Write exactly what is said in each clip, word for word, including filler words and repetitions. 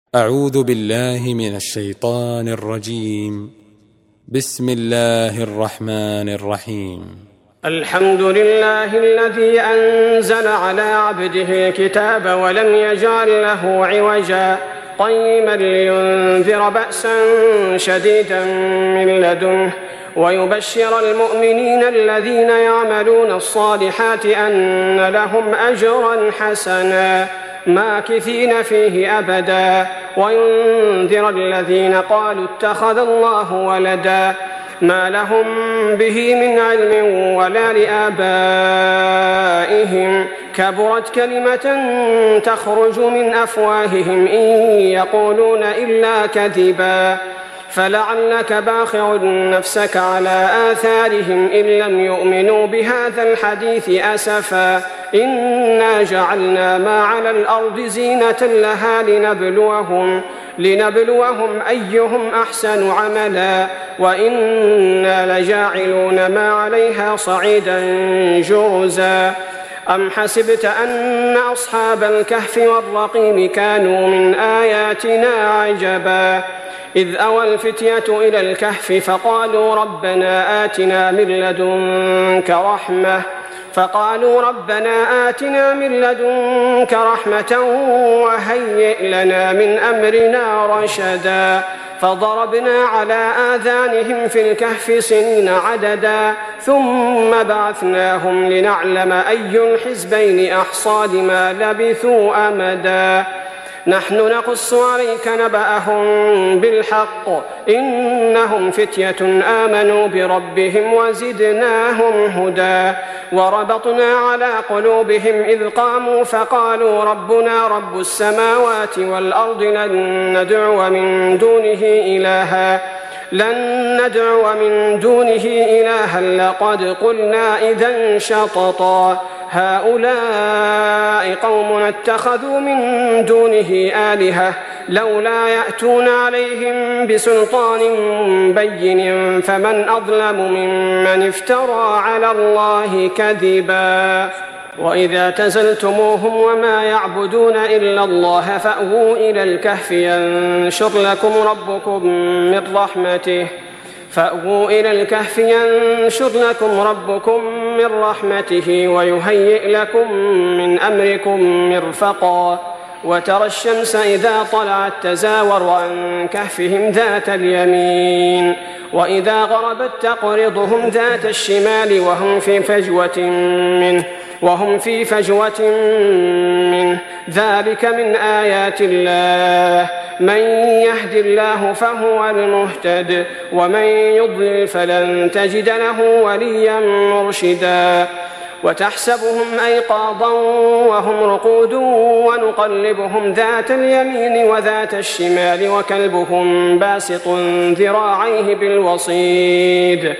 أعوذ بالله من الشيطان الرجيم. بسم الله الرحمن الرحيم. الحمد لله الذي أنزل على عبده الكتاب ولم يجعل له عوجا قيما لينذر بأسا شديدا من لدنه ويبشر المؤمنين الذين يعملون الصالحات أن لهم أجرا حسنا ماكثين فيه أبدا وينذر الذين قالوا اتخذ الله ولدا ما لهم به من علم ولا لآبائهم كبرت كلمة تخرج من أفواههم إن يقولون إلا كذبا فلعلك باخع نفسك على آثارهم إن لم يؤمنوا بهذا الحديث أسفا إنا جعلنا ما على الأرض زينة لها لنبلوهم لنبلوهم أيهم أحسن عملا وإنا لجاعلون ما عليها صعيدا جرزا أم حسبت أن أصحاب الكهف والرقيم كانوا من آياتنا عجبا إذ أوى الفتية إلى الكهف فقالوا ربنا آتنا من لدنك رحمة فقالوا ربنا آتنا من لدنك رحمة وهيئ لنا من أمرنا رشدا فضربنا على آذانهم في الكهف سنين عددا ثم بعثناهم لنعلم أي الحزبين أحصى لما لبثوا أمدا نحن نقص عليك نبأهم بالحق إنهم فتية آمنوا بربهم وزدناهم هدى وربطنا على قلوبهم إذ قاموا فقالوا ربنا رب السماوات والأرض لن ندعو من دونه إلها لن ندعو من دونه إلها لقد قلنا إذا شططا هؤلاء قوم اتخذوا من دونه آلهة لولا يأتون عليهم بسلطان بين فمن أظلم ممن افترى على الله كذبا وإذا اعتزلتموهم وما يعبدون إلا الله فأووا إلى الكهف ينشر لكم ربكم من رحمته فأووا إلى الكهف ينشر لكم ربكم من رحمته ويهيئ لكم من أمركم مرفقا وترى الشمس إذا طلعت تزاور عن كهفهم ذات اليمين وإذا غربت تقرضهم ذات الشمال وهم في فجوة منه وهم في فجوة منه ذلك من آيات الله من يهد الله فهو المهتد ومن يضلل فلن تجد له وليا مرشدا وتحسبهم أيقاظا وهم رقود ونقلبهم ذات اليمين وذات الشمال وكلبهم باسط ذراعيه بالوصيد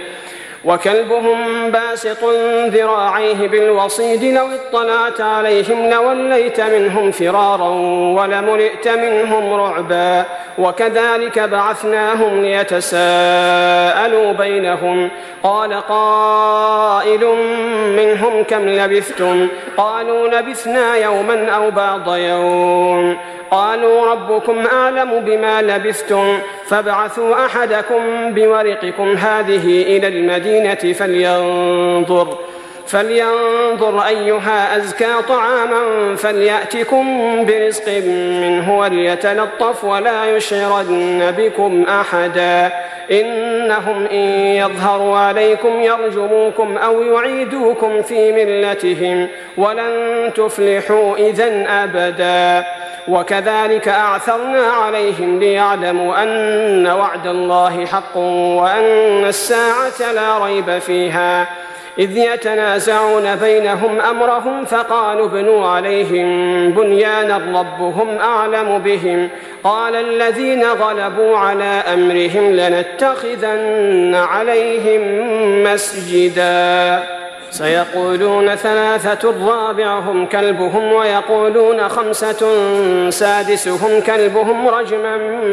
وكلبهم باسط ذراعيه بالوصيد لو اطلعت عليهم لوليت منهم فرارا ولملئت منهم رعبا وكذلك بعثناهم ليتساءلوا بينهم قال قائل منهم كم لبثتم قالوا لبثنا يوما أو بعض يوم قالوا ربكم أعلم بما لبثتم فابعثوا أحدكم بورقكم هذه إلى المدينة فلينظر فلينظر أيها أزكى طعاما فليأتكم برزق منه وليتلطف ولا يشعرن بكم أحدا إنهم إن يظهروا عليكم يرجموكم أو يعيدوكم في ملتهم ولن تفلحوا إذن أبدا وكذلك أعثرنا عليهم ليعلموا أن وعد الله حق وأن الساعة لا ريب فيها إذ يتنازعون بينهم أمرهم فقالوا ابنوا عليهم بنيانا ربهم أعلم بهم قال الذين غلبوا على أمرهم لنتخذن عليهم مسجدا. سيقولون ثلاثة رابعهم كلبهم ويقولون خمسة سادسهم كلبهم رجما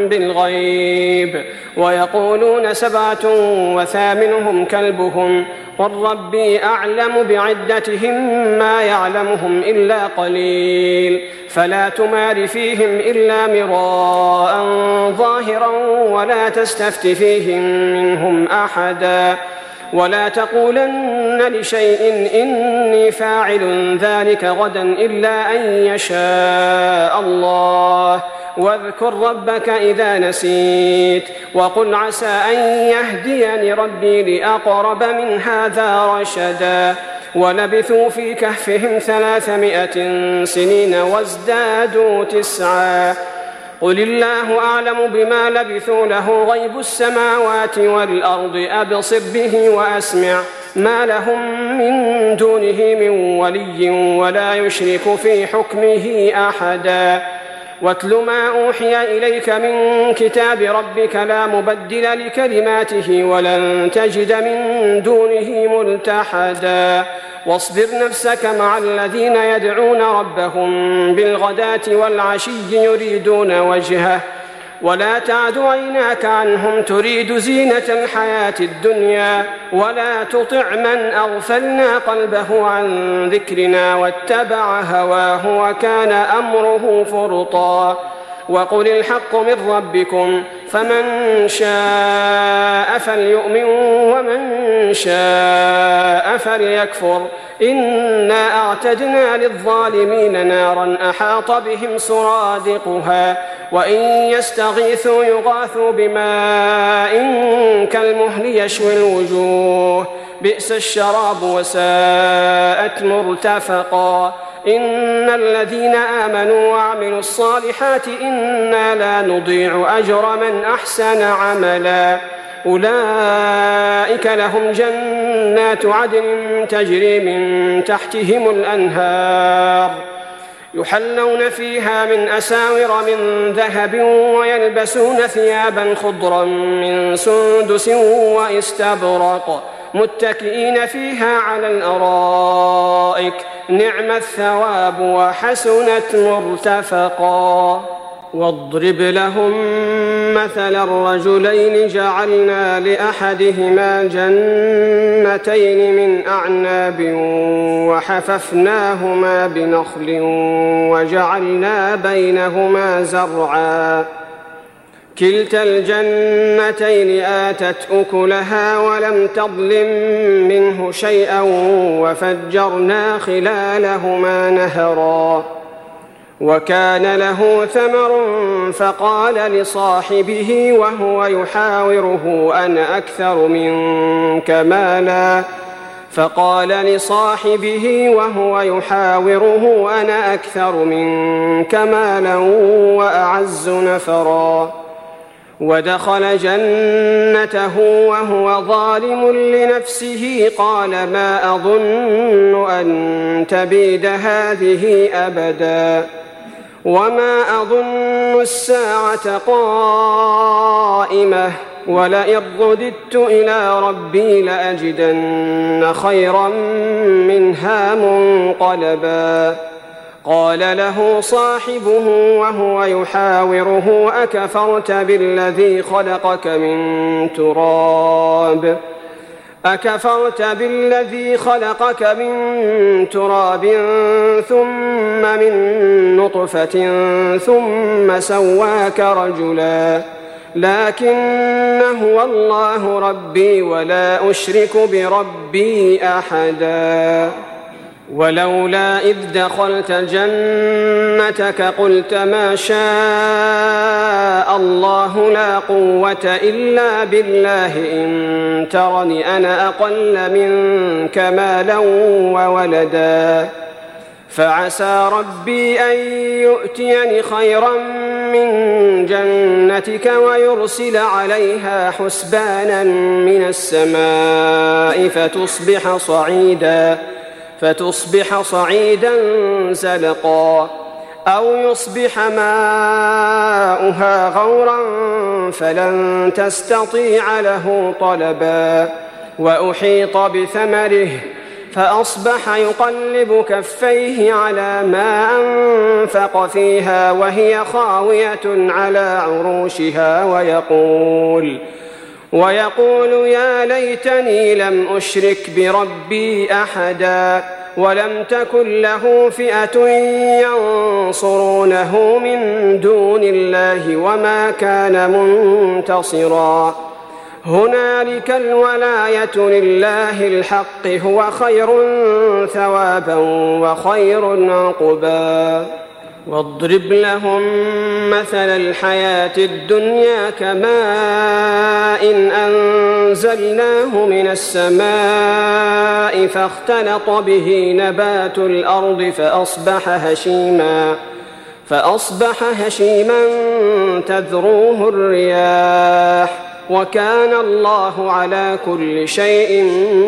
بالغيب ويقولون سبعة وثامنهم كلبهم قل ربي أعلم بعدتهم ما يعلمهم إلا قليل فلا تمار فيهم إلا مراء ظاهرا ولا تستفت فيهم منهم أحدا ولا تقولن لشيء إني فاعل ذلك غدا إلا أن يشاء الله واذكر ربك إذا نسيت وقل عسى أن يهديني ربي لأقرب من هذا رشدا ولبثوا في كهفهم ثلاثمائة سنين وازدادوا تسعا قل الله أعلم بما لبثوا له غيب السماوات والأرض أبصر به وأسمع ما لهم من دونه من ولي ولا يشرك في حكمه أحدا واتل ما أوحي إليك من كتاب ربك لا مبدل لكلماته ولن تجد من دونه ملتحدا واصبر نفسك مع الذين يدعون ربهم بالغداة والعشي يريدون وجهه ولا تعد عيناك عنهم تريد زينة الحياة الدنيا ولا تطع من أغفلنا قلبه عن ذكرنا واتبع هواه وكان أمره فرطا وقل الحق من ربكم فمن شاء فليؤمن ومن شاء فليكفر إنا أعتدنا للظالمين نارا أحاط بهم سرادقها وإن يستغيثوا يغاثوا بماء كالمهل يشوي الوجوه بئس الشراب وساءت مرتفقا إن الذين آمنوا وعملوا الصالحات إنا لا نضيع أجر من أحسن عملا أولئك لهم جنات عدن تجري من تحتهم الأنهار يحلون فيها من أساور من ذهب ويلبسون ثيابا خضرا من سندس واستبرق متكئين فيها على الأرائك نعم الثواب وحسنت مرتفقا واضرب لهم مثل الرجلين جعلنا لأحدهما جنتين من أعناب وحففناهما بنخل وجعلنا بينهما زرعا كلتا الجنتين آتت أكلها ولم تظلم منه شيئا وفجرنا خلالهما نهرا وكان له ثمر فقال لصاحبه وهو يحاوره أنا أكثر منك مالا فقال لصاحبه وهو يحاوره أنا أكثر منك مالا وأعز نفرا ودخل جنته وهو ظالم لنفسه قال ما أظن أن تبيد هذه أبدا وما أظن الساعة قائمة ولئن رددت إلى ربي لأجدن خيرا منها منقلبا قال له صاحبه وهو يحاوره أكفرت بالذي خلقك من تراب أكفرت بالذي خلقك من تراب ثم من نطفة ثم سواك رجلا لكن هو الله ربي ولا أشرك بربي أحدا ولولا إذ دخلت جنتك قلت ما شاء الله لا قوة إلا بالله إن ترني أنا أقل منك مالا وولدا فعسى ربي أن يؤتيني خيرا من جنتك ويرسل عليها حسبانا من السماء فتصبح صعيدا فتصبح صعيدا زلقا أو يصبح ماؤها غورا فلن تستطيع له طلبا وأحيط بثمره فأصبح يقلب كفيه على ما أنفق فيها وهي خاوية على عروشها ويقول ويقول يا ليتني لم أشرك بربي أحدا ولم تكن له فئة ينصرونه من دون الله وما كان منتصرا هنالك الولاية لله الحق هو خير ثوابا وخير عقبا واضرب لهم مثل الحياة الدنيا كماء إن أنزلناه من السماء فاختلط به نبات الأرض فأصبح هشيما فأصبح هشيما تذروه الرياح وكان الله على كل شيء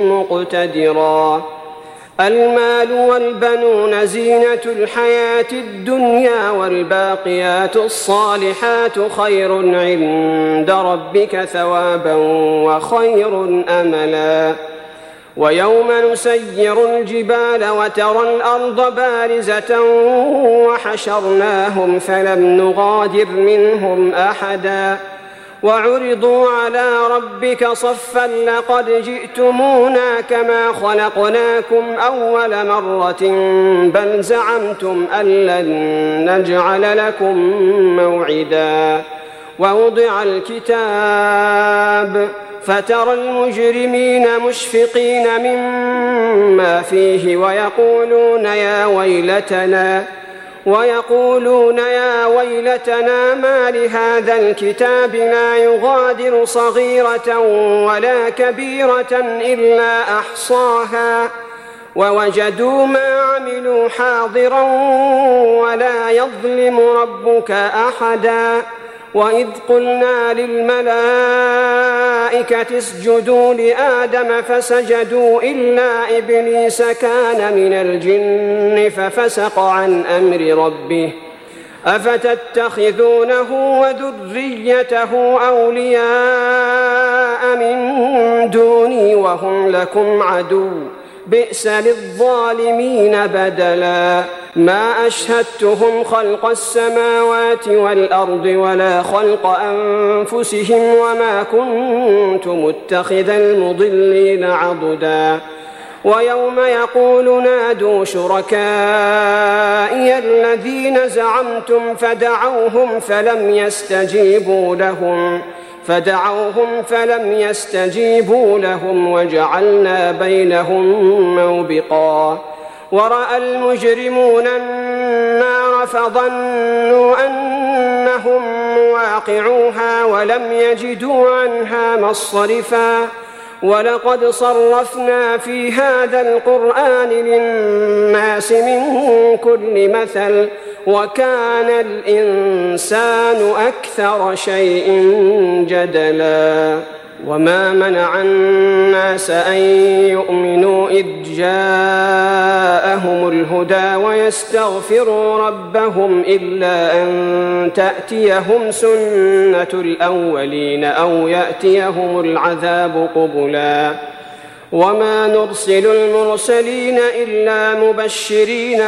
مقتدرا المال والبنون زينة الحياة الدنيا والباقيات الصالحات خير عند ربك ثوابا وخير أملا ويوم نسير الجبال وترى الأرض بارزة وحشرناهم فلم نغادر منهم أحدا وعرضوا على ربك صفا لقد جئتمونا كما خلقناكم أول مرة بل زعمتم أن لن نجعل لكم موعدا ووضع الكتاب فترى المجرمين مشفقين مما فيه ويقولون يا ويلتنا ويقولون يا ويلتنا ما لهذا الكتاب لا يغادر صغيرة ولا كبيرة إلا أحصاها ووجدوا ما عملوا حاضرا ولا يظلم ربك أحدا وإذ قلنا للملائكة اسجدوا لآدم فسجدوا إلا إبليس كان من الجن ففسق عن أمر ربه أفتتخذونه وذريته أولياء من دوني وهم لكم عدو بئس للظالمين بدلا ما أشهدتهم خلق السماوات والأرض ولا خلق أنفسهم وما كنت متخذ المضلين عضدا ويوم يقول نادوا شركائي الذين زعمتم فدعوهم فلم يستجيبوا لهم فدعوهم فلم يستجيبوا لهم وجعلنا بينهم موبقا ورأى المجرمون النار فظنوا أنهم مواقعوها ولم يجدوا عنها مصرفا ولقد صرفنا في هذا القرآن للناس من كل مثل وكان الإنسان أكثر شيء جدلا وما منع الناس أن يؤمنوا إذ جاءهم الهدى ويستغفروا ربهم إلا أن تأتيهم سنة الأولين أو يأتيهم العذاب قبلا وما نرسل المرسلين إلا مبشرين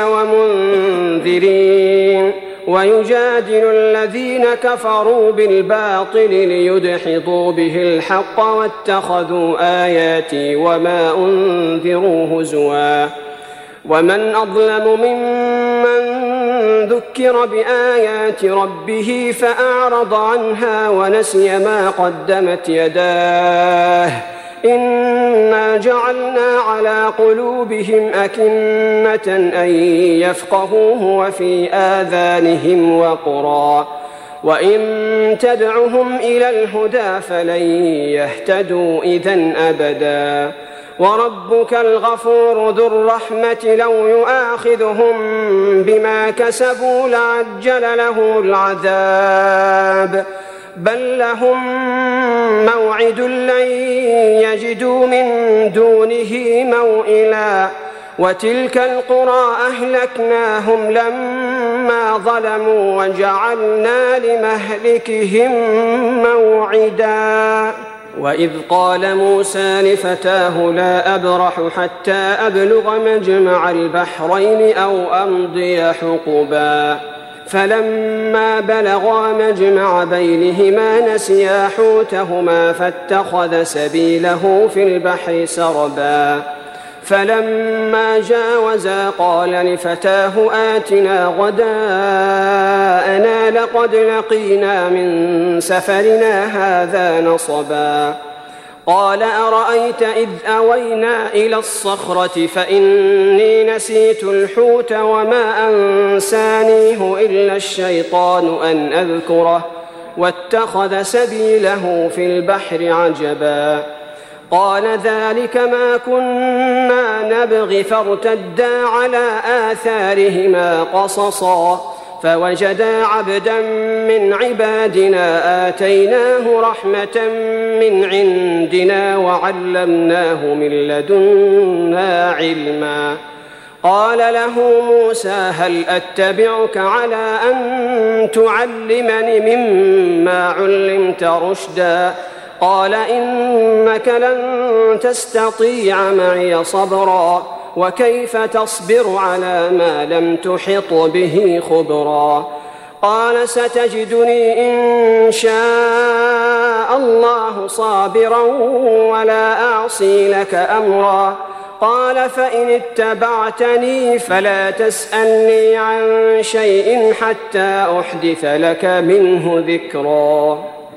ومنذرين ويجادل الذين كفروا بالباطل ليدحضوا به الحق واتخذوا آياتي وما أنذروا هزوا ومن أظلم ممن ذكر بآيات ربه فأعرض عنها ونسي ما قدمت يداه إنا جعلنا على قلوبهم أكنة أن يفقهوه وفي آذانهم وقرا وإن تدعهم إلى الهدى فلن يهتدوا إذن أبدا وربك الغفور ذو الرحمة لو يؤاخذهم بما كسبوا لعجل لهم العذاب بل لهم موعد لن يجدوا من دونه موئلا وتلك القرى أهلكناهم لما ظلموا وجعلنا لمهلكهم موعدا وإذ قال موسى لفتاه لا أبرح حتى أبلغ مجمع البحرين أو أمضي حقبا فلما بلغا مجمع بينهما نسيا حوتهما فاتخذ سبيله في البحر سربا فلما جاوزا قال لفتاه آتنا غداءنا لقد لقينا من سفرنا هذا نصبا قال أرأيت إذ أوينا إلى الصخرة فإني نسيت الحوت وما أنسانيه إلا الشيطان أن أذكره واتخذ سبيله في البحر عجبا قال ذلك ما كنا نبغي فارتدا على آثارهما قصصا فوجدا عبدا من عبادنا آتيناه رحمة من عندنا وعلمناه من لدنا علما قال له موسى هل أتبعك على أن تعلمني مما علمت رشدا قال إنك لن تستطيع معي صبرا وكيف تصبر على ما لم تحط به خبرا قال ستجدني إن شاء الله صابرا ولا أعصي لك أمرا قال فإن اتبعتني فلا تسألني عن شيء حتى أحدث لك منه ذكرا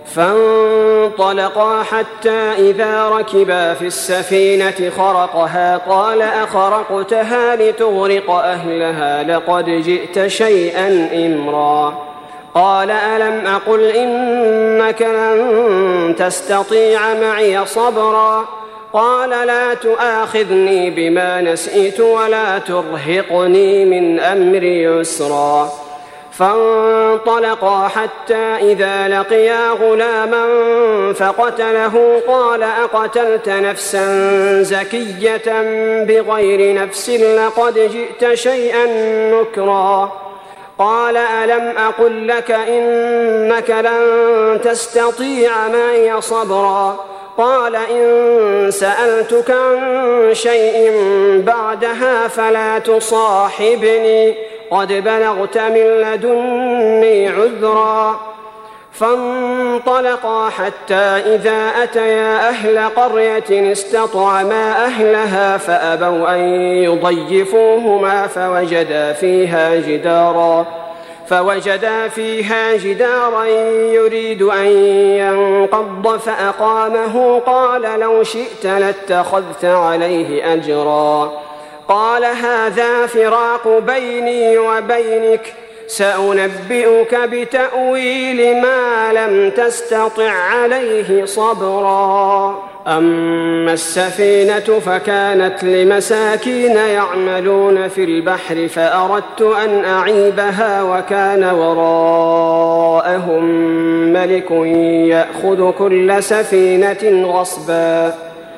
فانطلقا حتى إذا ركبا في السفينة خرقها قال أخرقتها لتغرق أهلها لقد جئت شيئا إمرا قال ألم أقل إنك لن تستطيع معي صبرا قال لا تؤاخذني بما نسيت ولا ترهقني من أمري يسرا فانطلقا حتى إذا لقيا غلاما فقتله قال أقتلت نفسا زكية بغير نفس لقد جئت شيئا نكرا قال ألم أقل لك إنك لن تستطيع معي صبرا قال إن سألتك عن شيء بعدها فلا تصاحبني قد بلغت من لدني عذرا فانطلقا حتى إذا أتيا أهل قرية استطعما أهلها فأبوا أن يضيفوهما فوجدا فيها جدارا فوجدا فيها جدارا يريد أن ينقض فأقامه قال لو شئت لاتخذت عليه أجرا قال هذا فراق بيني وبينك سأنبئك بتأويل ما لم تستطع عليه صبرا أما السفينة فكانت لمساكين يعملون في البحر فأردت أن أعيبها وكان وراءهم ملك يأخذ كل سفينة غصبا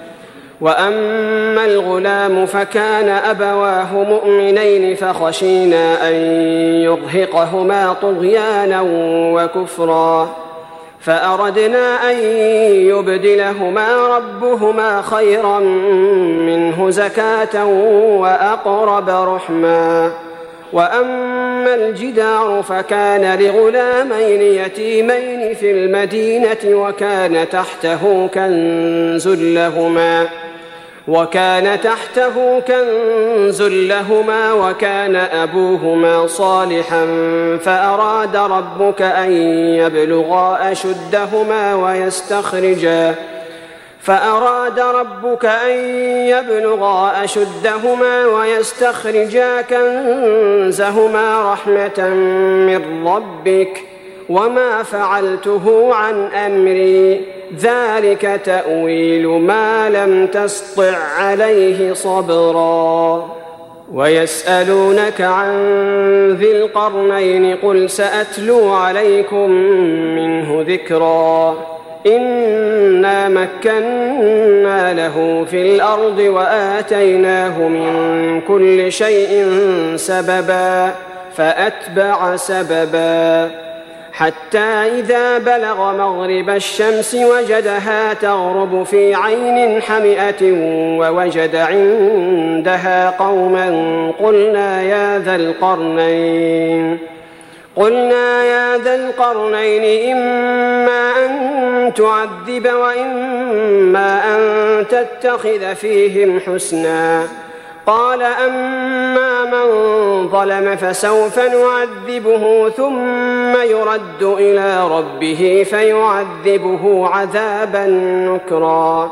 وأما الغلام فكان أبواه مؤمنين فخشينا أن يرهقهما طغيانا وكفرا فأردنا أن يبدلهما ربهما خيرا منه زكاة وأقرب رحما وأما الجدار فكان لغلامين يتيمين في المدينة وكان تحته كنز لهما وكان تحته كنز لهما وكان أبوهما صالحا فأراد ربك أن يبلغا أشدهما ويستخرجا فأراد ربك أن يبلغا أشدهما ويستخرجا كنزهما رحمة من ربك وما فعلته عن أمري ذلك تأويل ما لم تسطع عليه صبرا ويسألونك عن ذي القرنين قل سأتلو عليكم منه ذكرا إنا مكنا له في الأرض وآتيناه من كل شيء سببا فأتبع سببا حتى إذا بلغ مغرب الشمس وجدها تغرب في عين حمئة ووجد عندها قوما قلنا يا ذا القرنين قلنا يا ذا القرنين إما أن تعذب وإما أن تتخذ فيهم حسنا قال أما من ظلم فسوف نعذبه ثم يرد إلى ربه فيعذبه عذابا نكرا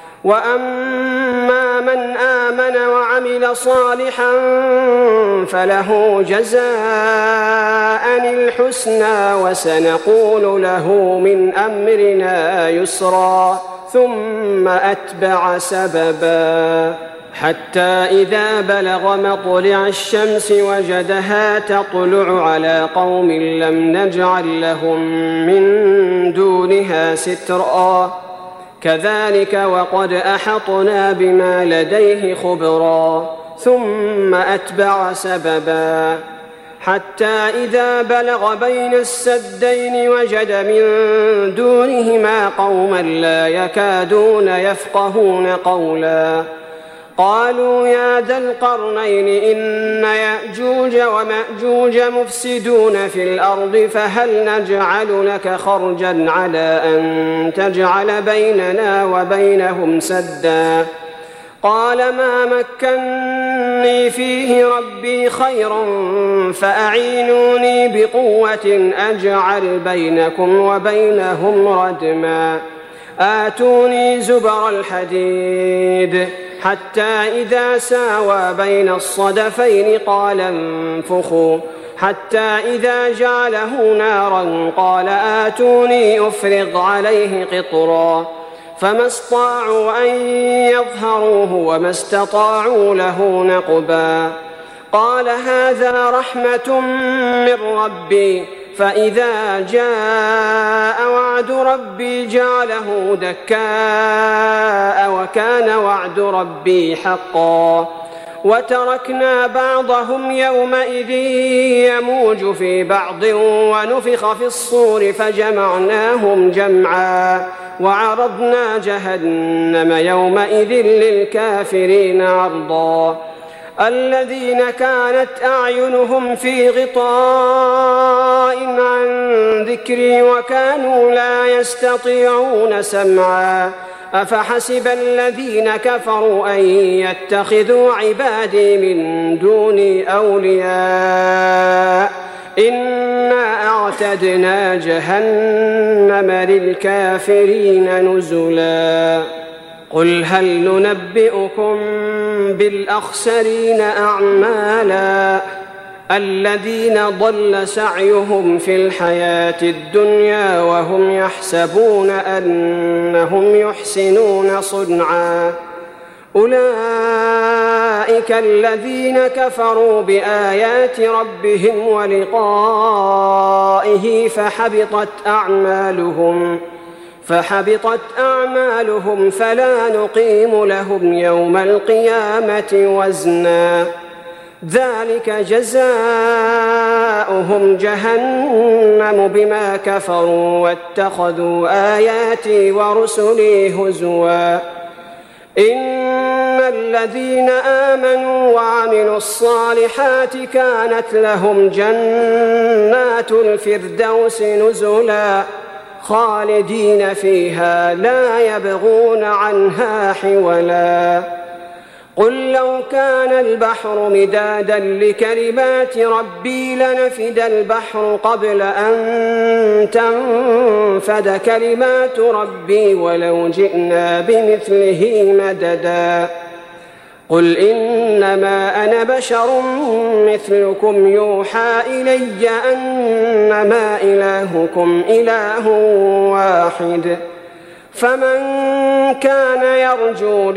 وأما من آمن وعمل صالحا فله جزاء الحسنى وسنقول له من أمرنا يسرا ثم أتبع سببا حتى إذا بلغ مطلع الشمس وجدها تطلع على قوم لم نجعل لهم من دونها سترا كذلك وقد أحطنا بما لديه خبرا ثم أتبع سببا حتى إذا بلغ بين السدين وجد من دونهما قوما لا يكادون يفقهون قولا قالوا يا ذا القرنين إن يأجوج ومأجوج مفسدون في الأرض فهل نجعل لك خرجا على أن تجعل بيننا وبينهم سدا قال ما مكني فيه ربي خير فأعينوني بقوة أجعل بينكم وبينهم ردما آتوني زبر الحديد حتى إذا ساوى بين الصدفين قال انفخوا حتى إذا جعله نارا قال آتوني أفرغ عليه قطرا فما استطاعوا أن يظهروه وما استطاعوا له نقبا قال هذا رحمة من ربي فإذا جاء وعد ربي جعله دكاء وكان وعد ربي حقا وتركنا بعضهم يومئذ يموج في بعض ونفخ في الصور فجمعناهم جمعا وعرضنا جهنم يومئذ للكافرين عرضا الذين كانت أعينهم في غطاء عن ذكري وكانوا لا يستطيعون سمعا أفحسب الذين كفروا أن يتخذوا عبادي من دوني أولياء إنا أعتدنا جهنم للكافرين نزلا قل هل ننبئكم بالأخسرين أعمالا الذين ضل سعيهم في الحياة الدنيا وهم يحسبون أنهم يحسنون صنعا أولئك الذين كفروا بآيات ربهم ولقائه فحبطت أعمالهم فحبطت أعمالهم فلا نقيم لهم يوم القيامة وزنا ذلك جزاؤهم جهنم بما كفروا واتخذوا آياتي ورسلي هزوا إن الذين آمنوا وعملوا الصالحات كانت لهم جنات الفردوس نزلا خالدين فيها لا يبغون عنها حولا قل لو كان البحر مدادا لكلمات ربي لنفد البحر قبل أن تنفد كلمات ربي ولو جئنا بمثله مددا قل إنما أنا بشر مثلكم يوحى إلي أنما إلهكم إله واحد فمن كان يرجو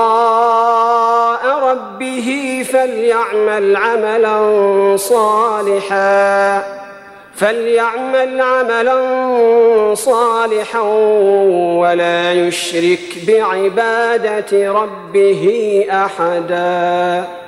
لقاء ربه فليعمل عملا صالحا فليعمل عملا صالحا ولا يشرك بعبادة ربه أحدا.